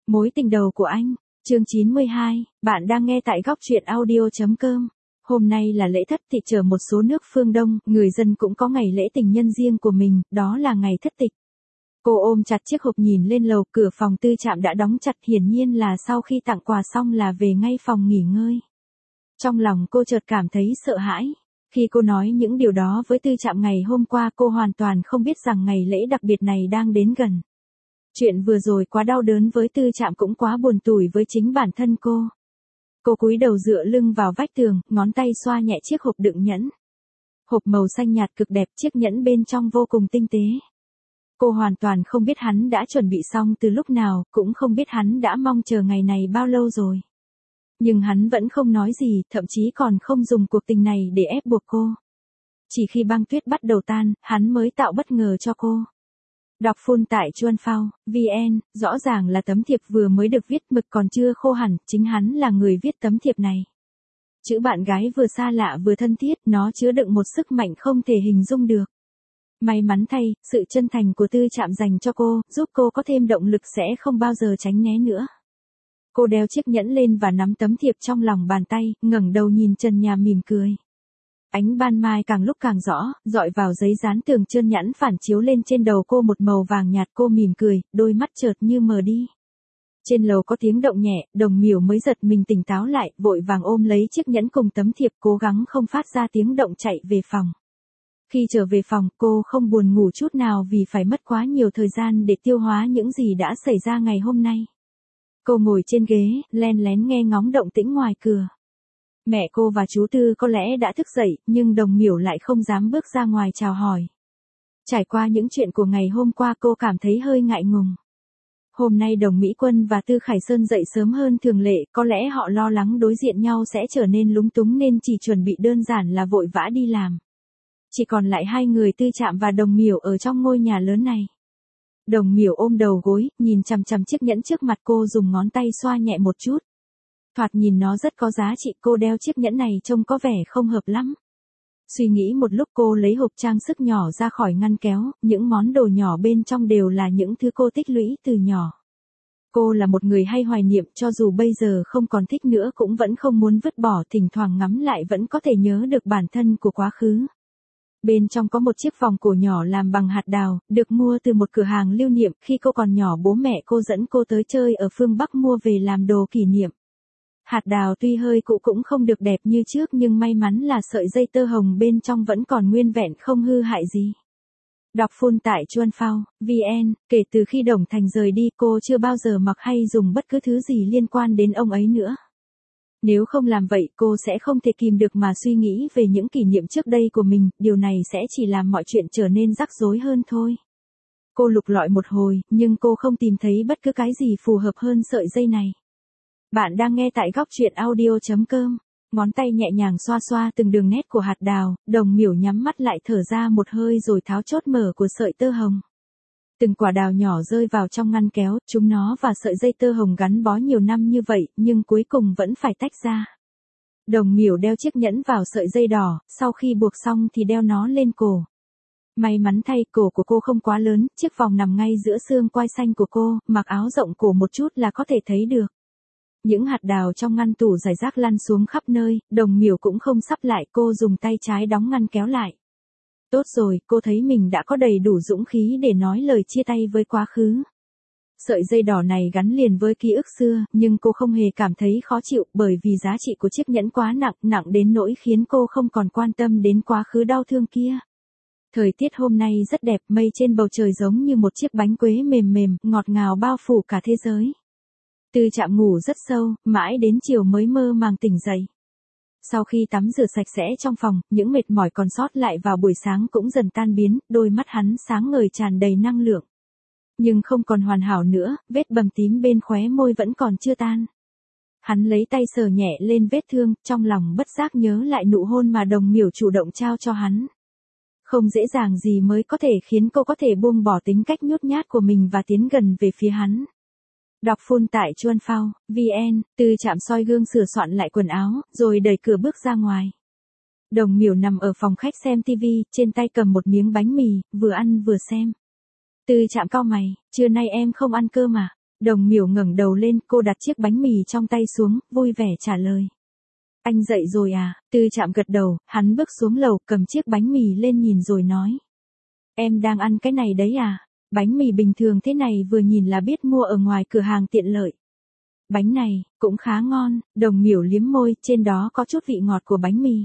Mối tình đầu của anh, chương 92, bạn đang nghe tại góc truyện audio.com. Hôm nay là lễ thất tịch ở một số nước phương Đông, người dân cũng có ngày lễ tình nhân riêng của mình, đó là ngày thất tịch. Cô ôm chặt chiếc hộp nhìn lên lầu, cửa phòng Tư Trạm đã đóng chặt, hiển nhiên là sau khi tặng quà xong là về ngay phòng nghỉ ngơi. Trong lòng cô chợt cảm thấy sợ hãi. Khi cô nói những điều đó với Tư Trạm ngày hôm qua, cô hoàn toàn không biết rằng ngày lễ đặc biệt này đang đến gần. Chuyện vừa rồi quá đau đớn với Tư Trạm, cũng quá buồn tủi với chính bản thân cô. Cô cúi đầu dựa lưng vào vách tường, ngón tay xoa nhẹ chiếc hộp đựng nhẫn. Hộp màu xanh nhạt cực đẹp, chiếc nhẫn bên trong vô cùng tinh tế. Cô hoàn toàn không biết hắn đã chuẩn bị xong từ lúc nào, cũng không biết hắn đã mong chờ ngày này bao lâu rồi. Nhưng hắn vẫn không nói gì, thậm chí còn không dùng cuộc tình này để ép buộc cô. Chỉ khi băng tuyết bắt đầu tan, hắn mới tạo bất ngờ cho cô. Đọc full tại chuanphao.vn, rõ ràng là tấm thiệp vừa mới được viết, mực còn chưa khô hẳn, chính hắn là người viết tấm thiệp này. Chữ bạn gái vừa xa lạ vừa thân thiết, nó chứa đựng một sức mạnh không thể hình dung được. May mắn thay, sự chân thành của Tư Trạm dành cho cô, giúp cô có thêm động lực sẽ không bao giờ tránh né nữa. Cô đeo chiếc nhẫn lên và nắm tấm thiệp trong lòng bàn tay, ngẩng đầu nhìn trần nhà mỉm cười. Ánh ban mai càng lúc càng rõ, dọi vào giấy dán tường trơn nhẵn, phản chiếu lên trên đầu cô một màu vàng nhạt. Cô mỉm cười, đôi mắt chợt như mờ đi. Trên lầu có tiếng động nhẹ, Đồng Miểu mới giật mình tỉnh táo lại, vội vàng ôm lấy chiếc nhẫn cùng tấm thiệp, cố gắng không phát ra tiếng động chạy về phòng. Khi trở về phòng, cô không buồn ngủ chút nào vì phải mất quá nhiều thời gian để tiêu hóa những gì đã xảy ra ngày hôm nay. Cô ngồi trên ghế, len lén nghe ngóng động tĩnh ngoài cửa. Mẹ cô và chú Tư có lẽ đã thức dậy, nhưng Đồng Miểu lại không dám bước ra ngoài chào hỏi. Trải qua những chuyện của ngày hôm qua, cô cảm thấy hơi ngại ngùng. Hôm nay Đồng Mỹ Quân và Tư Khải Sơn dậy sớm hơn thường lệ, có lẽ họ lo lắng đối diện nhau sẽ trở nên lúng túng nên chỉ chuẩn bị đơn giản là vội vã đi làm. Chỉ còn lại hai người, Tư Trạm và Đồng Miểu ở trong ngôi nhà lớn này. Đồng Miểu ôm đầu gối, nhìn chằm chằm chiếc nhẫn trước mặt cô, dùng ngón tay xoa nhẹ một chút. Thoạt nhìn nó rất có giá trị, cô đeo chiếc nhẫn này trông có vẻ không hợp lắm. Suy nghĩ một lúc, cô lấy hộp trang sức nhỏ ra khỏi ngăn kéo, những món đồ nhỏ bên trong đều là những thứ cô tích lũy từ nhỏ. Cô là một người hay hoài niệm, cho dù bây giờ không còn thích nữa cũng vẫn không muốn vứt bỏ, thỉnh thoảng ngắm lại vẫn có thể nhớ được bản thân của quá khứ. Bên trong có một chiếc vòng cổ nhỏ làm bằng hạt đào, được mua từ một cửa hàng lưu niệm. Khi cô còn nhỏ, bố mẹ cô dẫn cô tới chơi ở phương Bắc mua về làm đồ kỷ niệm. Hạt đào tuy hơi cũ cũng không được đẹp như trước, nhưng may mắn là sợi dây tơ hồng bên trong vẫn còn nguyên vẹn, không hư hại gì. Đọc full tại chuanphao.vn, kể từ khi Đồng Thành rời đi, cô chưa bao giờ mặc hay dùng bất cứ thứ gì liên quan đến ông ấy nữa. Nếu không làm vậy, cô sẽ không thể kìm được mà suy nghĩ về những kỷ niệm trước đây của mình, điều này sẽ chỉ làm mọi chuyện trở nên rắc rối hơn thôi. Cô lục lọi một hồi, nhưng cô không tìm thấy bất cứ cái gì phù hợp hơn sợi dây này. Bạn đang nghe tại góc truyện audio.com. Ngón tay nhẹ nhàng xoa xoa từng đường nét của hạt đào, Đồng Miểu nhắm mắt lại, thở ra một hơi rồi tháo chốt mở của sợi tơ hồng. Từng quả đào nhỏ rơi vào trong ngăn kéo, chúng nó và sợi dây tơ hồng gắn bó nhiều năm như vậy, nhưng cuối cùng vẫn phải tách ra. Đồng Miểu đeo chiếc nhẫn vào sợi dây đỏ, sau khi buộc xong thì đeo nó lên cổ. May mắn thay, cổ của cô không quá lớn, chiếc vòng nằm ngay giữa xương quai xanh của cô, mặc áo rộng cổ một chút là có thể thấy được. Những hạt đào trong ngăn tủ rải rác lăn xuống khắp nơi, Đồng Miểu cũng không sắp lại, cô dùng tay trái đóng ngăn kéo lại. Tốt rồi, cô thấy mình đã có đầy đủ dũng khí để nói lời chia tay với quá khứ. Sợi dây đỏ này gắn liền với ký ức xưa, nhưng cô không hề cảm thấy khó chịu, bởi vì giá trị của chiếc nhẫn quá nặng đến nỗi khiến cô không còn quan tâm đến quá khứ đau thương kia. Thời tiết hôm nay rất đẹp, mây trên bầu trời giống như một chiếc bánh quế mềm mềm, ngọt ngào bao phủ cả thế giới. Tư Trạm ngủ rất sâu, mãi đến chiều mới mơ màng tỉnh dậy. Sau khi tắm rửa sạch sẽ trong phòng, những mệt mỏi còn sót lại vào buổi sáng cũng dần tan biến, đôi mắt hắn sáng ngời tràn đầy năng lượng. Nhưng không còn hoàn hảo nữa, vết bầm tím bên khóe môi vẫn còn chưa tan. Hắn lấy tay sờ nhẹ lên vết thương, trong lòng bất giác nhớ lại nụ hôn mà Đồng Miểu chủ động trao cho hắn. Không dễ dàng gì mới có thể khiến cô có thể buông bỏ tính cách nhút nhát của mình và tiến gần về phía hắn. Đọc full tại chuanphao.vn, Tư Trạm soi gương sửa soạn lại quần áo, rồi đẩy cửa bước ra ngoài. Đồng Miểu nằm ở phòng khách xem tivi, trên tay cầm một miếng bánh mì, vừa ăn vừa xem. Tư Trạm cau mày, trưa nay em không ăn cơm à? Đồng Miểu ngẩng đầu lên, cô đặt chiếc bánh mì trong tay xuống, vui vẻ trả lời. Anh dậy rồi à? Tư Trạm gật đầu, hắn bước xuống lầu, cầm chiếc bánh mì lên nhìn rồi nói. Em đang ăn cái này đấy à? Bánh mì bình thường thế này vừa nhìn là biết mua ở ngoài cửa hàng tiện lợi. Bánh này, cũng khá ngon, Đồng Miểu liếm môi, trên đó có chút vị ngọt của bánh mì.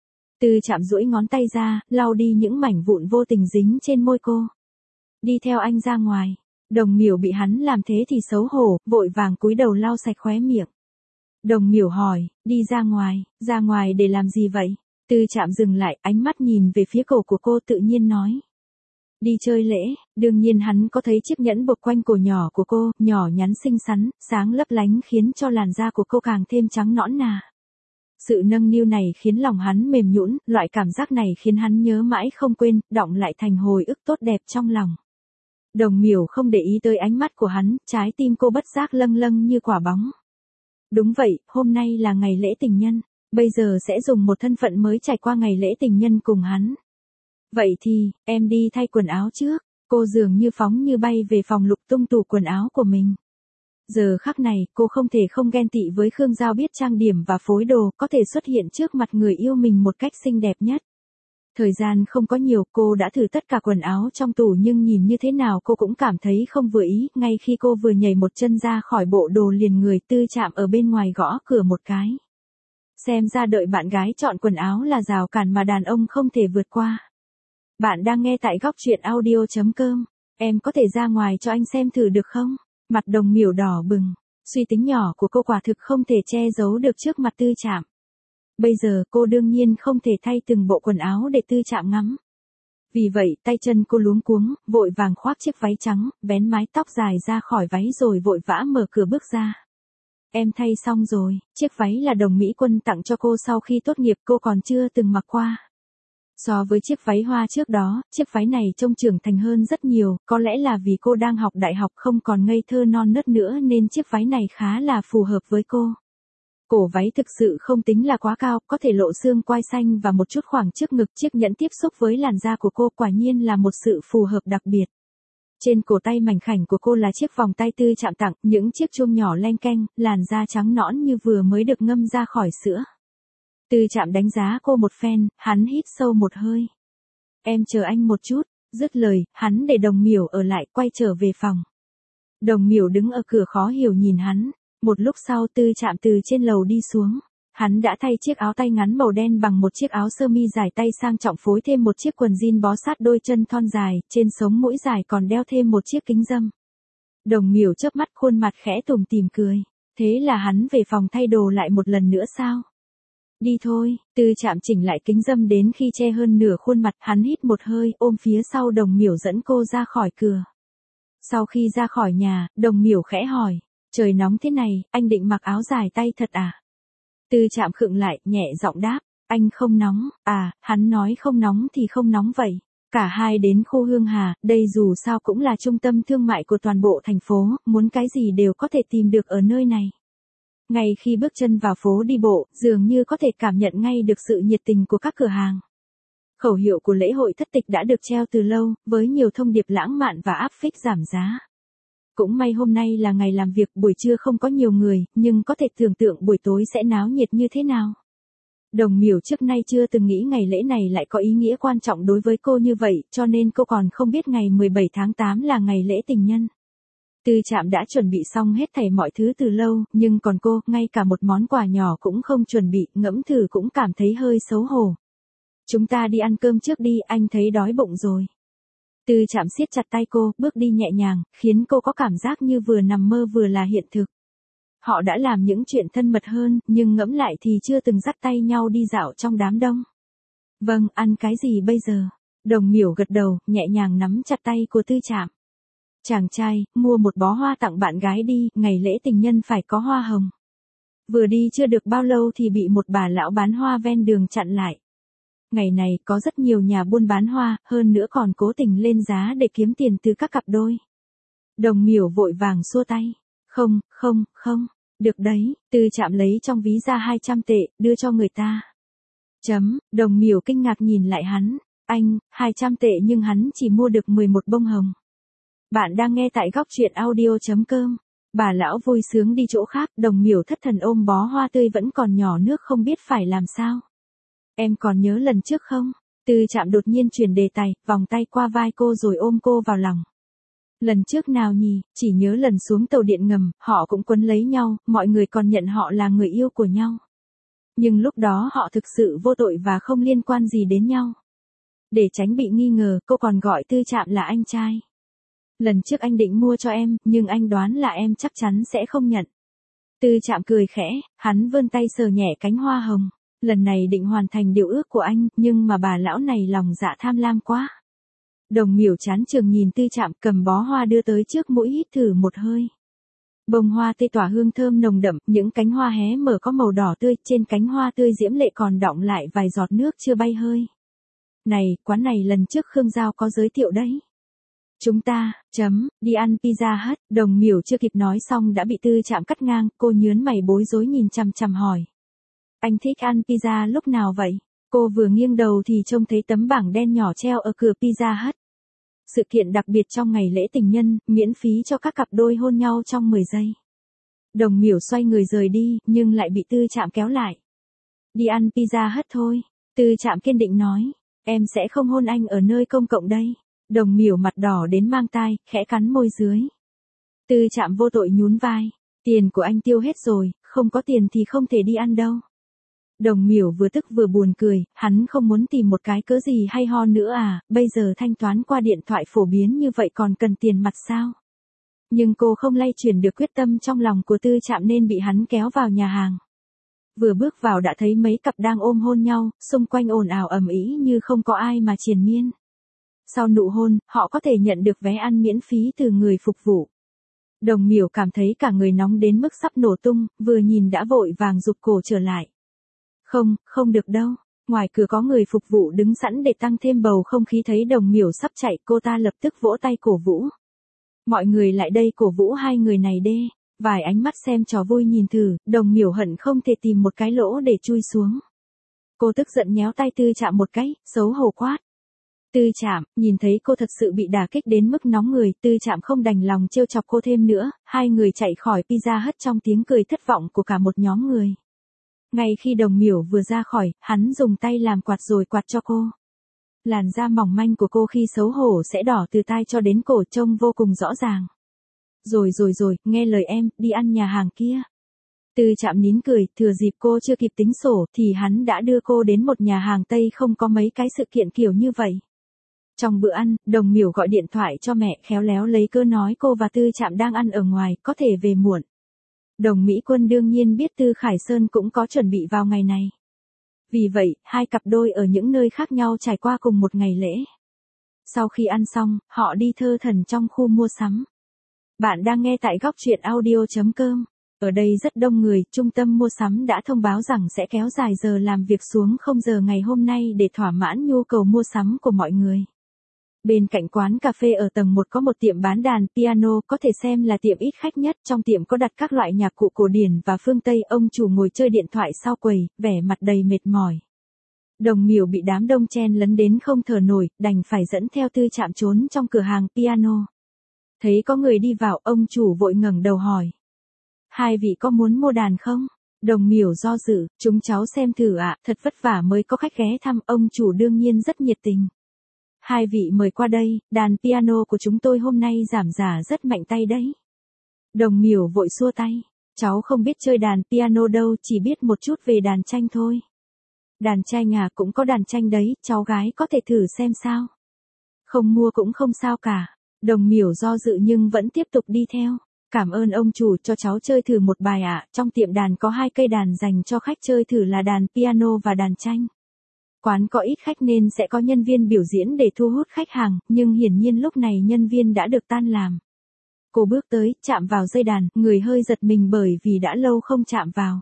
Tư Trạm duỗi ngón tay ra, lau đi những mảnh vụn vô tình dính trên môi cô. Đi theo anh ra ngoài. Đồng Miểu bị hắn làm thế thì xấu hổ, vội vàng cúi đầu lau sạch khóe miệng. Đồng Miểu hỏi, đi ra ngoài để làm gì vậy? Tư Trạm dừng lại, ánh mắt nhìn về phía cổ của cô tự nhiên nói. Đi chơi lễ, đương nhiên hắn có thấy chiếc nhẫn buộc quanh cổ nhỏ của cô, nhỏ nhắn xinh xắn, sáng lấp lánh khiến cho làn da của cô càng thêm trắng nõn nà. Sự nâng niu này khiến lòng hắn mềm nhũn, loại cảm giác này khiến hắn nhớ mãi không quên, đọng lại thành hồi ức tốt đẹp trong lòng. Đồng Miểu không để ý tới ánh mắt của hắn, trái tim cô bất giác lâng lâng như quả bóng. Đúng vậy, hôm nay là ngày lễ tình nhân, bây giờ sẽ dùng một thân phận mới trải qua ngày lễ tình nhân cùng hắn. Vậy thì, em đi thay quần áo trước, cô dường như phóng như bay về phòng lục tung tủ quần áo của mình. Giờ khắc này, cô không thể không ghen tị với Khương Giao biết trang điểm và phối đồ, có thể xuất hiện trước mặt người yêu mình một cách xinh đẹp nhất. Thời gian không có nhiều, cô đã thử tất cả quần áo trong tủ nhưng nhìn như thế nào cô cũng cảm thấy không vừa ý, ngay khi cô vừa nhảy một chân ra khỏi bộ đồ liền người Tư Trạm ở bên ngoài gõ cửa một cái. Xem ra đợi bạn gái chọn quần áo là rào cản mà đàn ông không thể vượt qua. Bạn đang nghe tại góc truyện audio.com, em có thể ra ngoài cho anh xem thử được không? Mặt Đồng Miểu đỏ bừng, suy tính nhỏ của cô quả thực không thể che giấu được trước mặt Tư Trạm. Bây giờ cô đương nhiên không thể thay từng bộ quần áo để Tư Trạm ngắm. Vì vậy tay chân cô luống cuống, vội vàng khoác chiếc váy trắng, vén mái tóc dài ra khỏi váy rồi vội vã mở cửa bước ra. Em thay xong rồi, chiếc váy là Đồng Mỹ Quân tặng cho cô sau khi tốt nghiệp cô còn chưa từng mặc qua. So với chiếc váy hoa trước đó, chiếc váy này trông trưởng thành hơn rất nhiều, có lẽ là vì cô đang học đại học không còn ngây thơ non nớt nữa nên chiếc váy này khá là phù hợp với cô. Cổ váy thực sự không tính là quá cao, có thể lộ xương quai xanh và một chút khoảng trước ngực, chiếc nhẫn tiếp xúc với làn da của cô quả nhiên là một sự phù hợp đặc biệt. Trên cổ tay mảnh khảnh của cô là chiếc vòng tay Tư Trạm tặng, những chiếc chuông nhỏ leng keng, làn da trắng nõn như vừa mới được ngâm ra khỏi sữa. Tư Trạm đánh giá cô một phen, hắn hít sâu một hơi. Em chờ anh một chút, dứt lời, hắn để Đồng Miểu ở lại quay trở về phòng. Đồng Miểu đứng ở cửa khó hiểu nhìn hắn, một lúc sau Tư Trạm từ trên lầu đi xuống. Hắn đã thay chiếc áo tay ngắn màu đen bằng một chiếc áo sơ mi dài tay sang trọng phối thêm một chiếc quần jean bó sát đôi chân thon dài, trên sống mũi dài còn đeo thêm một chiếc kính râm. Đồng Miểu chớp mắt khuôn mặt khẽ tủm tỉm cười. Thế là hắn về phòng thay đồ lại một lần nữa sao? Đi thôi, Tư Trạm chỉnh lại kính râm đến khi che hơn nửa khuôn mặt, hắn hít một hơi, ôm phía sau Đồng Miểu dẫn cô ra khỏi cửa. Sau khi ra khỏi nhà, Đồng Miểu khẽ hỏi, trời nóng thế này, anh định mặc áo dài tay thật à? Tư Trạm khựng lại, nhẹ giọng đáp, anh không nóng, hắn nói không nóng thì không nóng vậy. Cả hai đến khu Hương Hà, đây dù sao cũng là trung tâm thương mại của toàn bộ thành phố, muốn cái gì đều có thể tìm được ở nơi này. Ngay khi bước chân vào phố đi bộ, dường như có thể cảm nhận ngay được sự nhiệt tình của các cửa hàng. Khẩu hiệu của lễ hội thất tịch đã được treo từ lâu, với nhiều thông điệp lãng mạn và áp phích giảm giá. Cũng may hôm nay là ngày làm việc, buổi trưa không có nhiều người, nhưng có thể tưởng tượng buổi tối sẽ náo nhiệt như thế nào. Đồng Miểu trước nay chưa từng nghĩ ngày lễ này lại có ý nghĩa quan trọng đối với cô như vậy, cho nên cô còn không biết ngày 17 tháng 8 là ngày lễ tình nhân. Tư Trạm đã chuẩn bị xong hết thảy mọi thứ từ lâu, nhưng còn cô, ngay cả một món quà nhỏ cũng không chuẩn bị, ngẫm thử cũng cảm thấy hơi xấu hổ. Chúng ta đi ăn cơm trước đi, anh thấy đói bụng rồi. Tư Trạm siết chặt tay cô, bước đi nhẹ nhàng, khiến cô có cảm giác như vừa nằm mơ vừa là hiện thực. Họ đã làm những chuyện thân mật hơn, nhưng ngẫm lại thì chưa từng dắt tay nhau đi dạo trong đám đông. Vâng, ăn cái gì bây giờ? Đồng Miểu gật đầu, nhẹ nhàng nắm chặt tay của Tư Trạm. Chàng trai, mua một bó hoa tặng bạn gái đi, ngày lễ tình nhân phải có hoa hồng. Vừa đi chưa được bao lâu thì bị một bà lão bán hoa ven đường chặn lại. Ngày này có rất nhiều nhà buôn bán hoa, hơn nữa còn cố tình lên giá để kiếm tiền từ các cặp đôi. Đồng Miểu vội vàng xua tay. Không, được đấy, Tư Trạm lấy trong ví ra 200 tệ, đưa cho người ta. Đồng Miểu kinh ngạc nhìn lại hắn, anh, 200 tệ nhưng hắn chỉ mua được 11 bông hồng. Bạn đang nghe tại góc truyện audio.com. Bà lão vui sướng đi chỗ khác, Đồng Miểu thất thần ôm bó hoa tươi vẫn còn nhỏ nước không biết phải làm sao. Em còn nhớ lần trước không? Tư Trạm đột nhiên chuyển đề tài, vòng tay qua vai cô rồi ôm cô vào lòng. Lần trước nào nhỉ, chỉ nhớ lần xuống tàu điện ngầm, họ cũng quấn lấy nhau, mọi người còn nhận họ là người yêu của nhau. Nhưng lúc đó họ thực sự vô tội và không liên quan gì đến nhau. Để tránh bị nghi ngờ, cô còn gọi Tư Trạm là anh trai. Lần trước anh định mua cho em, nhưng anh đoán là em chắc chắn sẽ không nhận. Tư Trạm cười khẽ, hắn vươn tay sờ nhẹ cánh hoa hồng. Lần này định hoàn thành điều ước của anh, nhưng mà bà lão này lòng dạ tham lam quá. Đồng Miểu chán chường nhìn Tư Trạm, cầm bó hoa đưa tới trước mũi hít thử một hơi. Bông hoa tê tỏa hương thơm nồng đậm, những cánh hoa hé mở có màu đỏ tươi, trên cánh hoa tươi diễm lệ còn đọng lại vài giọt nước chưa bay hơi. Này, quán này lần trước Khương Giao có giới thiệu đấy. Chúng ta, đi ăn pizza Hut. Đồng Miểu chưa kịp nói xong đã bị Tư Trạm cắt ngang, cô nhớn mày bối rối nhìn chằm chằm hỏi. Anh thích ăn pizza lúc nào vậy? Cô vừa nghiêng đầu thì trông thấy tấm bảng đen nhỏ treo ở cửa Pizza Hut. Sự kiện đặc biệt trong ngày lễ tình nhân, miễn phí cho các cặp đôi hôn nhau trong 10 giây. Đồng Miểu xoay người rời đi, nhưng lại bị Tư Trạm kéo lại. Đi ăn Pizza Hut thôi. Tư Trạm kiên định nói, em sẽ không hôn anh ở nơi công cộng đây. Đồng Miểu mặt đỏ đến mang tai, khẽ cắn môi dưới. Tư Trạm vô tội nhún vai, tiền của anh tiêu hết rồi, không có tiền thì không thể đi ăn đâu. Đồng Miểu vừa tức vừa buồn cười, hắn không muốn tìm một cái cớ gì hay ho nữa à, bây giờ thanh toán qua điện thoại phổ biến như vậy còn cần tiền mặt sao? Nhưng cô không lay chuyển được quyết tâm trong lòng của Tư Trạm nên bị hắn kéo vào nhà hàng. Vừa bước vào đã thấy mấy cặp đang ôm hôn nhau, xung quanh ồn ào ầm ĩ như không có ai mà triền miên. Sau nụ hôn, họ có thể nhận được vé ăn miễn phí từ người phục vụ. Đồng Miểu cảm thấy cả người nóng đến mức sắp nổ tung, vừa nhìn đã vội vàng giục cổ trở lại. Không được đâu. Ngoài cửa có người phục vụ đứng sẵn để tăng thêm bầu không khí, thấy Đồng Miểu sắp chạy, cô ta lập tức vỗ tay cổ vũ. Mọi người lại đây cổ vũ hai người này đê. Vài ánh mắt xem trò vui nhìn thử, Đồng Miểu hận không thể tìm một cái lỗ để chui xuống. Cô tức giận nhéo tay Tư Trạm một cái, xấu hổ quát. Tư Trạm, nhìn thấy cô thật sự bị đả kích đến mức nóng người, Tư Trạm không đành lòng trêu chọc cô thêm nữa, hai người chạy khỏi Pizza Hut trong tiếng cười thất vọng của cả một nhóm người. Ngay khi Đồng Miểu vừa ra khỏi, hắn dùng tay làm quạt rồi quạt cho cô. Làn da mỏng manh của cô khi xấu hổ sẽ đỏ từ tai cho đến cổ, trông vô cùng rõ ràng. Rồi, nghe lời em, đi ăn nhà hàng kia. Tư Trạm nín cười, thừa dịp cô chưa kịp tính sổ thì hắn đã đưa cô đến một nhà hàng Tây không có mấy cái sự kiện kiểu như vậy. Trong bữa ăn, Đồng Miểu gọi điện thoại cho mẹ, khéo léo lấy cớ nói cô và Tư Trạm đang ăn ở ngoài, có thể về muộn. Đồng Mỹ Quân đương nhiên biết Tư Khải Sơn cũng có chuẩn bị vào ngày này. Vì vậy, hai cặp đôi ở những nơi khác nhau trải qua cùng một ngày lễ. Sau khi ăn xong, họ đi thơ thẩn trong khu mua sắm. Bạn đang nghe tại góc truyện audio.com. Ở đây rất đông người, trung tâm mua sắm đã thông báo rằng sẽ kéo dài giờ làm việc xuống 0 giờ ngày hôm nay để thỏa mãn nhu cầu mua sắm của mọi người. Bên cạnh quán cà phê ở tầng 1 có một tiệm bán đàn piano, có thể xem là tiệm ít khách nhất, trong tiệm có đặt các loại nhạc cụ cổ điển và phương Tây, ông chủ ngồi chơi điện thoại sau quầy, vẻ mặt đầy mệt mỏi. Đồng Miểu bị đám đông chen lấn đến không thở nổi, đành phải dẫn theo Tư Trạm trốn trong cửa hàng piano. Thấy có người đi vào, ông chủ vội ngẩng đầu hỏi. Hai vị có muốn mua đàn không? Đồng Miểu do dự, chúng cháu xem thử ạ, thật vất vả mới có khách ghé thăm, ông chủ đương nhiên rất nhiệt tình. Hai vị mời qua đây, đàn piano của chúng tôi hôm nay giảm giá rất mạnh tay đấy. Đồng Miểu vội xua tay, cháu không biết chơi đàn piano đâu, chỉ biết một chút về đàn tranh thôi. Đàn tranh à, cũng có đàn tranh đấy, cháu gái có thể thử xem sao. Không mua cũng không sao cả. Đồng Miểu do dự nhưng vẫn tiếp tục đi theo. Cảm ơn ông chủ, cho cháu chơi thử một bài ạ. Trong tiệm đàn có 2 cây đàn dành cho khách chơi thử là đàn piano và đàn tranh. Quán có ít khách nên sẽ có nhân viên biểu diễn để thu hút khách hàng, nhưng hiển nhiên lúc này nhân viên đã được tan làm. Cô bước tới, chạm vào dây đàn, người hơi giật mình bởi vì đã lâu không chạm vào.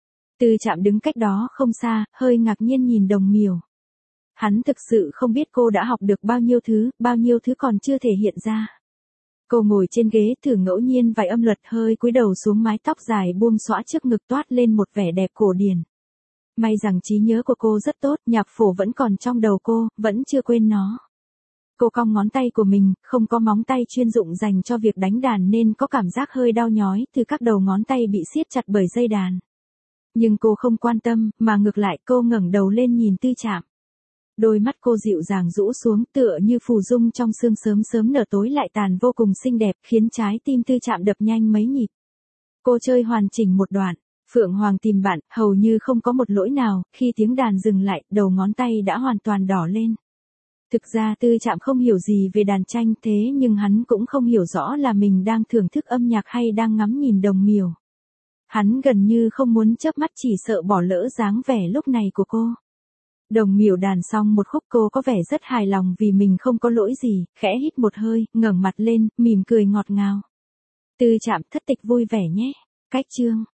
Tư Trạm đứng cách đó không xa, hơi ngạc nhiên nhìn Đồng Miểu. Hắn thực sự không biết cô đã học được bao nhiêu thứ còn chưa thể hiện ra. Cô ngồi trên ghế thử ngẫu nhiên vài âm luật, hơi cúi đầu xuống, mái tóc dài buông xõa trước ngực toát lên một vẻ đẹp cổ điển. May rằng trí nhớ của cô rất tốt, nhạc phổ vẫn còn trong đầu cô, vẫn chưa quên nó. Cô cong ngón tay của mình, không có móng tay chuyên dụng dành cho việc đánh đàn nên có cảm giác hơi đau nhói từ các đầu ngón tay bị siết chặt bởi dây đàn. Nhưng cô không quan tâm, mà ngược lại cô ngẩng đầu lên nhìn Tư Trạm. Đôi mắt cô dịu dàng rũ xuống tựa như phù dung trong sương sớm sớm nở tối lại tàn vô cùng xinh đẹp, khiến trái tim Tư Trạm đập nhanh mấy nhịp. Cô chơi hoàn chỉnh một đoạn. Phượng Hoàng tìm bạn, hầu như không có một lỗi nào, khi tiếng đàn dừng lại, đầu ngón tay đã hoàn toàn đỏ lên. Thực ra Tư Trạm không hiểu gì về đàn tranh thế nhưng hắn cũng không hiểu rõ là mình đang thưởng thức âm nhạc hay đang ngắm nhìn đồng miều. Hắn gần như không muốn chớp mắt chỉ sợ bỏ lỡ dáng vẻ lúc này của cô. Đồng miều đàn xong một khúc cô có vẻ rất hài lòng vì mình không có lỗi gì, khẽ hít một hơi, ngẩng mặt lên, mỉm cười ngọt ngào. Tư Trạm thất tịch vui vẻ nhé. Cách chương